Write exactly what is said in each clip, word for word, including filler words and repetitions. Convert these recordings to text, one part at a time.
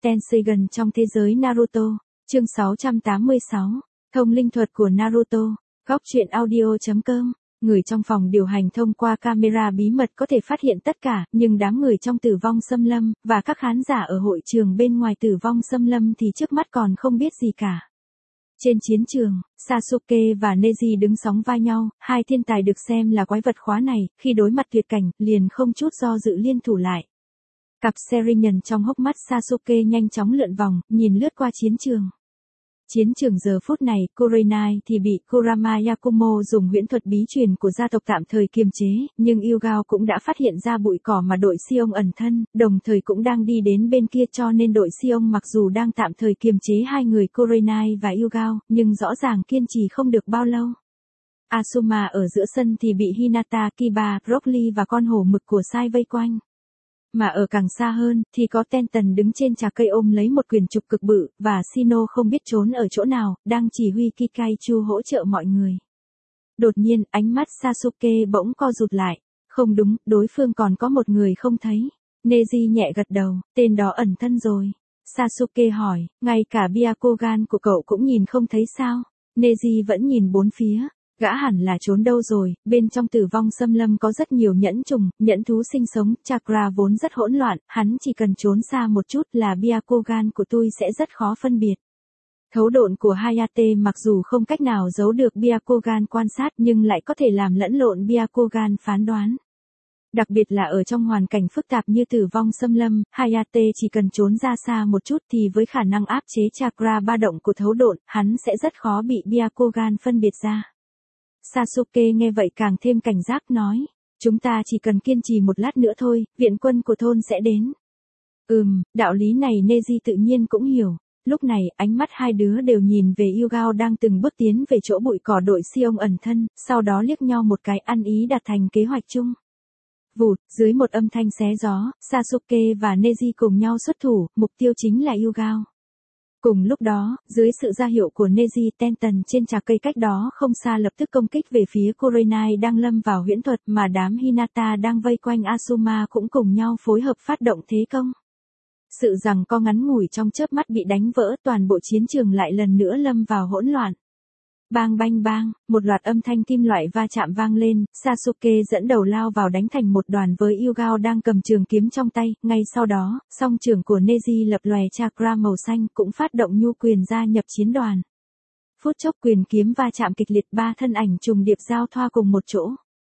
Tenseigan trong thế giới Naruto, chương sáu trăm tám mươi sáu, thông linh thuật của Naruto, góc truyện audio.com. Người trong phòng điều hành thông qua camera bí mật có thể phát hiện tất cả, nhưng đám người trong Tử vong xâm lâm, và các khán giả ở hội trường bên ngoài Tử vong xâm lâm thì trước mắt còn không biết gì cả. Trên chiến trường, Sasuke và Neji đứng sóng vai nhau, hai thiên tài được xem là quái vật khóa này, khi đối mặt tuyệt cảnh, liền không chút do dự liên thủ lại. Cặp Sharingan trong hốc mắt Sasuke nhanh chóng lượn vòng, nhìn lướt qua chiến trường. Chiến trường giờ phút này, Kurenai thì bị Kurama Yakumo dùng huyễn thuật bí truyền của gia tộc tạm thời kiềm chế, nhưng Yugao cũng đã phát hiện ra bụi cỏ mà đội Xiong ẩn thân, đồng thời cũng đang đi đến bên kia, cho nên đội Xiong mặc dù đang tạm thời kiềm chế hai người Kurenai và Yugao, nhưng rõ ràng kiên trì không được bao lâu. Asuma ở giữa sân thì bị Hinata, Kiba, Rock Lee và con hổ mực của Sai vây quanh. Mà ở càng xa hơn, thì có Tenten đứng trên trà cây ôm lấy một quyền trục cực bự, và Shino không biết trốn ở chỗ nào, đang chỉ huy Kikaichu hỗ trợ mọi người. Đột nhiên, ánh mắt Sasuke bỗng co rụt lại. Không đúng, đối phương còn có một người không thấy. Neji nhẹ gật đầu, tên đó ẩn thân rồi. Sasuke hỏi, ngay cả Byakugan của cậu cũng nhìn không thấy sao? Neji vẫn nhìn bốn phía. Gã hẳn là trốn đâu rồi, bên trong Tử vong xâm lâm có rất nhiều nhẫn trùng, nhẫn thú sinh sống, chakra vốn rất hỗn loạn, hắn chỉ cần trốn xa một chút là Byakugan của tôi sẽ rất khó phân biệt. Thấu độn của Hayate mặc dù không cách nào giấu được Byakugan quan sát nhưng lại có thể làm lẫn lộn Byakugan phán đoán. Đặc biệt là ở trong hoàn cảnh phức tạp như Tử vong xâm lâm, Hayate chỉ cần trốn ra xa một chút thì với khả năng áp chế chakra ba động của thấu độn, hắn sẽ rất khó bị Byakugan phân biệt ra. Sasuke nghe vậy càng thêm cảnh giác nói, chúng ta chỉ cần kiên trì một lát nữa thôi, viện quân của thôn sẽ đến. Ừm, đạo lý này Neji tự nhiên cũng hiểu. Lúc này, ánh mắt hai đứa đều nhìn về Yugao đang từng bước tiến về chỗ bụi cỏ đội Xiong ẩn thân, sau đó liếc nhau một cái ăn ý đạt thành kế hoạch chung. Vụt, dưới một âm thanh xé gió, Sasuke và Neji cùng nhau xuất thủ, mục tiêu chính là Yugao. Cùng lúc đó, dưới sự ra hiệu của Neji, Tenten trên trà cây cách đó không xa lập tức công kích về phía Kurenai đang lâm vào huyễn thuật, mà đám Hinata đang vây quanh Asuma cũng cùng nhau phối hợp phát động thế công. Sự rằng co ngắn ngủi trong chớp mắt bị đánh vỡ, toàn bộ chiến trường lại lần nữa lâm vào hỗn loạn. Bang bang bang, một loạt âm thanh kim loại va chạm vang lên, Sasuke dẫn đầu lao vào đánh thành một đoàn với Yugao đang cầm trường kiếm trong tay, ngay sau đó, song trường của Neji lập lòe chakra màu xanh cũng phát động nhu quyền gia nhập chiến đoàn. Phút chốc quyền kiếm va chạm kịch liệt, ba thân ảnh trùng điệp giao thoa cùng một chỗ.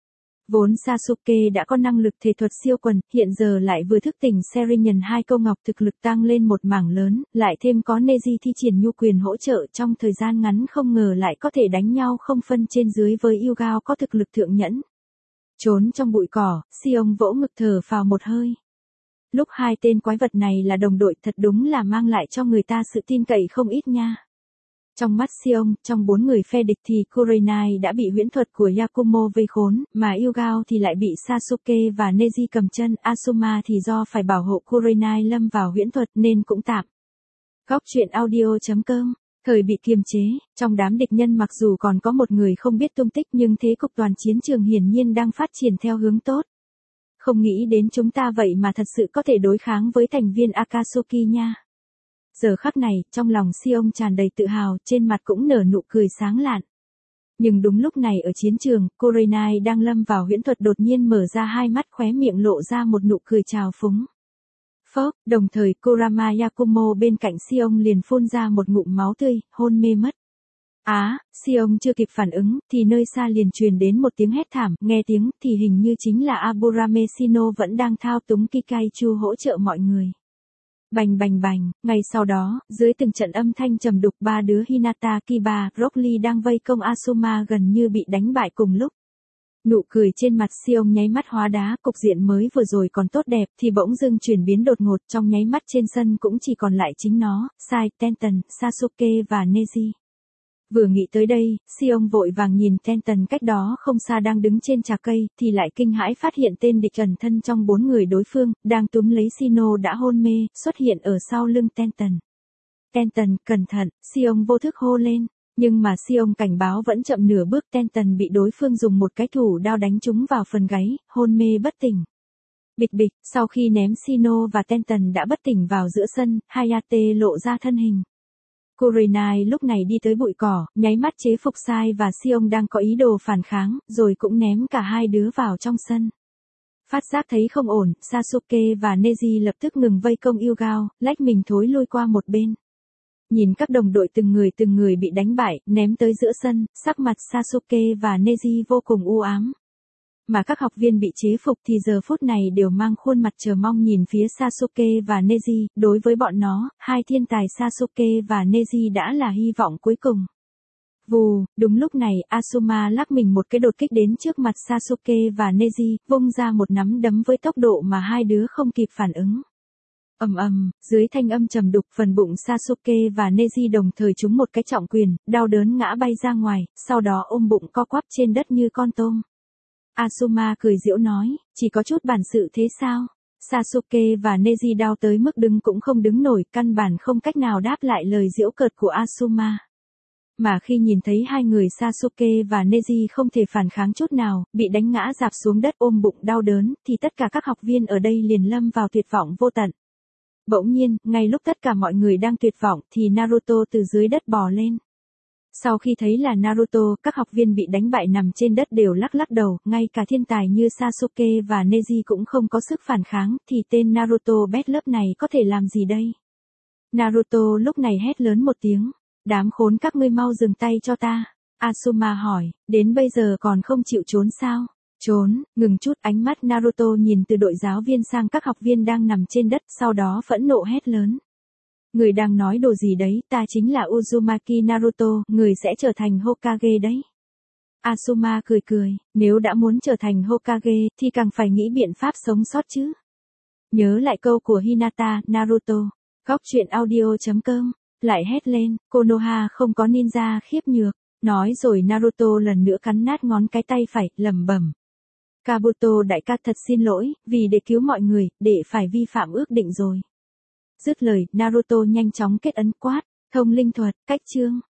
Vốn Sasuke đã có năng lực thể thuật siêu quần, hiện giờ lại vừa thức tỉnh Sharingan hai câu ngọc thực lực tăng lên một mảng lớn, lại thêm có Neji thi triển nhu quyền hỗ trợ trong thời gian ngắn không ngờ lại có thể đánh nhau không phân trên dưới với Yugao có thực lực thượng nhẫn. Trốn trong bụi cỏ, Xiong vỗ ngực thở phào một hơi. Lúc hai tên quái vật này là đồng đội thật đúng là mang lại cho người ta sự tin cậy không ít nha. Trong mắt Xiong, trong bốn người phe địch thì Kurenai đã bị huyễn thuật của Yakumo vây khốn, mà Yugao thì lại bị Sasuke và Neji cầm chân, Asuma thì do phải bảo hộ Kurenai lâm vào huyễn thuật nên cũng tạm. Góc truyện audio.com. Thời bị kiềm chế, trong đám địch nhân mặc dù còn có một người không biết tung tích nhưng thế cục toàn chiến trường hiển nhiên đang phát triển theo hướng tốt. Không nghĩ đến chúng ta vậy mà thật sự có thể đối kháng với thành viên Akatsuki nha. Giờ khắc này, trong lòng Xiong tràn đầy tự hào, trên mặt cũng nở nụ cười sáng lạn. Nhưng đúng lúc này ở chiến trường, Kurenai đang lâm vào huyễn thuật đột nhiên mở ra hai mắt, khóe miệng lộ ra một nụ cười trào phúng. Phốc, đồng thời Kurama Yakumo bên cạnh Xiong liền phun ra một ngụm máu tươi, hôn mê mất. Á, Xiong chưa kịp phản ứng, thì nơi xa liền truyền đến một tiếng hét thảm, nghe tiếng thì hình như chính là Aburame Shino vẫn đang thao túng Kikaichu hỗ trợ mọi người. Bành bành bành, ngay sau đó, dưới từng trận âm thanh trầm đục ba đứa Hinata, Kiba, Rock Lee đang vây công Asuma gần như bị đánh bại cùng lúc. Nụ cười trên mặt Xiong nháy mắt hóa đá, cục diện mới vừa rồi còn tốt đẹp thì bỗng dưng chuyển biến đột ngột, trong nháy mắt trên sân cũng chỉ còn lại chính nó, Sai, Tenten, Sasuke và Neji. Vừa nghĩ tới đây, Xiong vội vàng nhìn Tenten cách đó không xa đang đứng trên trà cây, thì lại kinh hãi phát hiện tên địch ẩn thân trong bốn người đối phương, đang túm lấy Shino đã hôn mê, xuất hiện ở sau lưng Tenten. Tenten, cẩn thận, Xiong vô thức hô lên, nhưng mà Xiong cảnh báo vẫn chậm nửa bước, Tenten bị đối phương dùng một cái thủ đao đánh trúng vào phần gáy, hôn mê bất tỉnh. Bịch bịch, sau khi ném Shino và Tenten đã bất tỉnh vào giữa sân, Hayate lộ ra thân hình. Kurenai lúc này đi tới bụi cỏ, nháy mắt chế phục Sai và Sion đang có ý đồ phản kháng, rồi cũng ném cả hai đứa vào trong sân. Phát giác thấy không ổn, Sasuke và Neji lập tức ngừng vây công Yugao, lách mình thối lui qua một bên. Nhìn các đồng đội từng người từng người bị đánh bại, ném tới giữa sân, sắc mặt Sasuke và Neji vô cùng u ám. Mà các học viên bị chế phục thì giờ phút này đều mang khuôn mặt chờ mong nhìn phía Sasuke và Neji, đối với bọn nó, hai thiên tài Sasuke và Neji đã là hy vọng cuối cùng. Vù, đúng lúc này, Asuma lắc mình một cái đột kích đến trước mặt Sasuke và Neji, vung ra một nắm đấm với tốc độ mà hai đứa không kịp phản ứng. Ầm ầm, dưới thanh âm trầm đục, phần bụng Sasuke và Neji đồng thời trúng một cái trọng quyền, đau đớn ngã bay ra ngoài, sau đó ôm bụng co quắp trên đất như con tôm. Asuma cười giễu nói, chỉ có chút bản sự thế sao? Sasuke và Neji đau tới mức đứng cũng không đứng nổi, căn bản không cách nào đáp lại lời giễu cợt của Asuma. Mà khi nhìn thấy hai người Sasuke và Neji không thể phản kháng chút nào, bị đánh ngã rạp xuống đất ôm bụng đau đớn, thì tất cả các học viên ở đây liền lâm vào tuyệt vọng vô tận. Bỗng nhiên, ngay lúc tất cả mọi người đang tuyệt vọng thì Naruto từ dưới đất bò lên. Sau khi thấy là Naruto, các học viên bị đánh bại nằm trên đất đều lắc lắc đầu, ngay cả thiên tài như Sasuke và Neji cũng không có sức phản kháng, thì tên Naruto bét lớp này có thể làm gì đây? Naruto lúc này hét lớn một tiếng, đám khốn các ngươi mau dừng tay cho ta. Asuma hỏi, đến bây giờ còn không chịu trốn sao? Trốn, ngừng chút, ánh mắt Naruto nhìn từ đội giáo viên sang các học viên đang nằm trên đất, sau đó phẫn nộ hét lớn. Người đang nói đồ gì đấy, ta chính là Uzumaki Naruto, người sẽ trở thành Hokage đấy. Asuma cười cười, nếu đã muốn trở thành Hokage, thì càng phải nghĩ biện pháp sống sót chứ. Nhớ lại câu của Hinata, Naruto. Góc truyện audio chấm com, lại hét lên, Konoha không có ninja khiếp nhược. Nói rồi Naruto lần nữa cắn nát ngón cái tay phải, lẩm bẩm. Kabuto đại ca thật xin lỗi, vì để cứu mọi người, để phải vi phạm ước định rồi. Dứt lời, Naruto nhanh chóng kết ấn quát, thông linh thuật, cách chương.